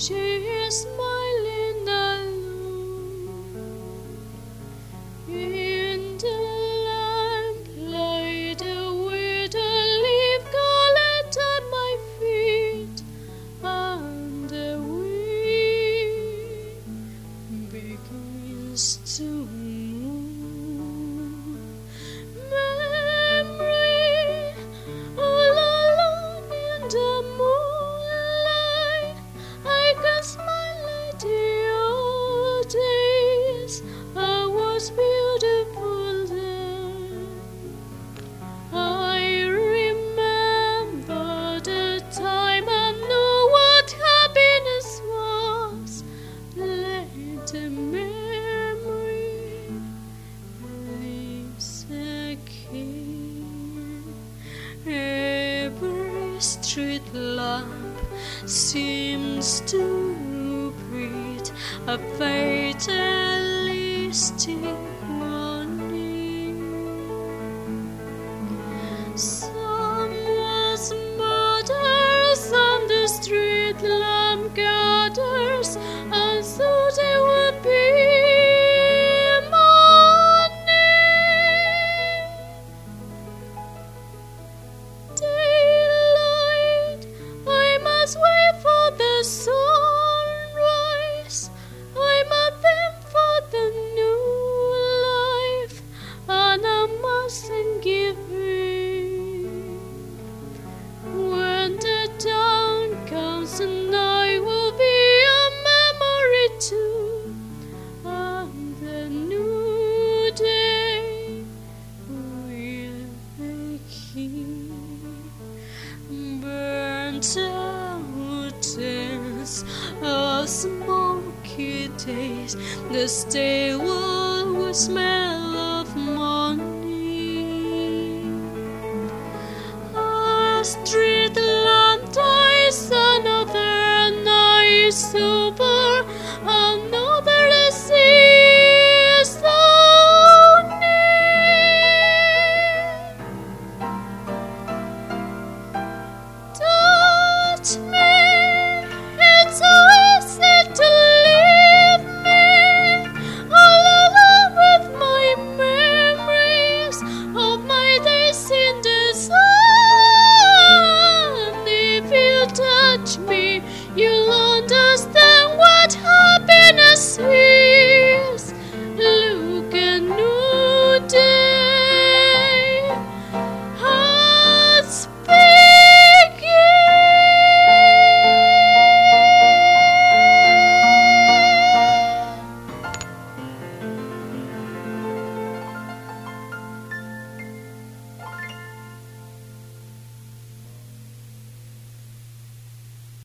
she is smiling alone. In the lamplight, a withered leaf colored at my feet, and the wind begins to move. Memory, all alone in the moonlight, I can smile at the old days. I was beautiful then. I remember the time I knew what happiness was. Let the memory lives again. Every street lamp seems to breathe a fatalistic warning. Some was murdered, some the street lamp gathers, and so there will be morning. Daylight, I must wait for the sunrise. I'm a thing for the new life, and I mustn't give in. When the dawn comes, and I will be a memory too, and the new day will begin. Burnt out ends of smoky days, the stale wood will smell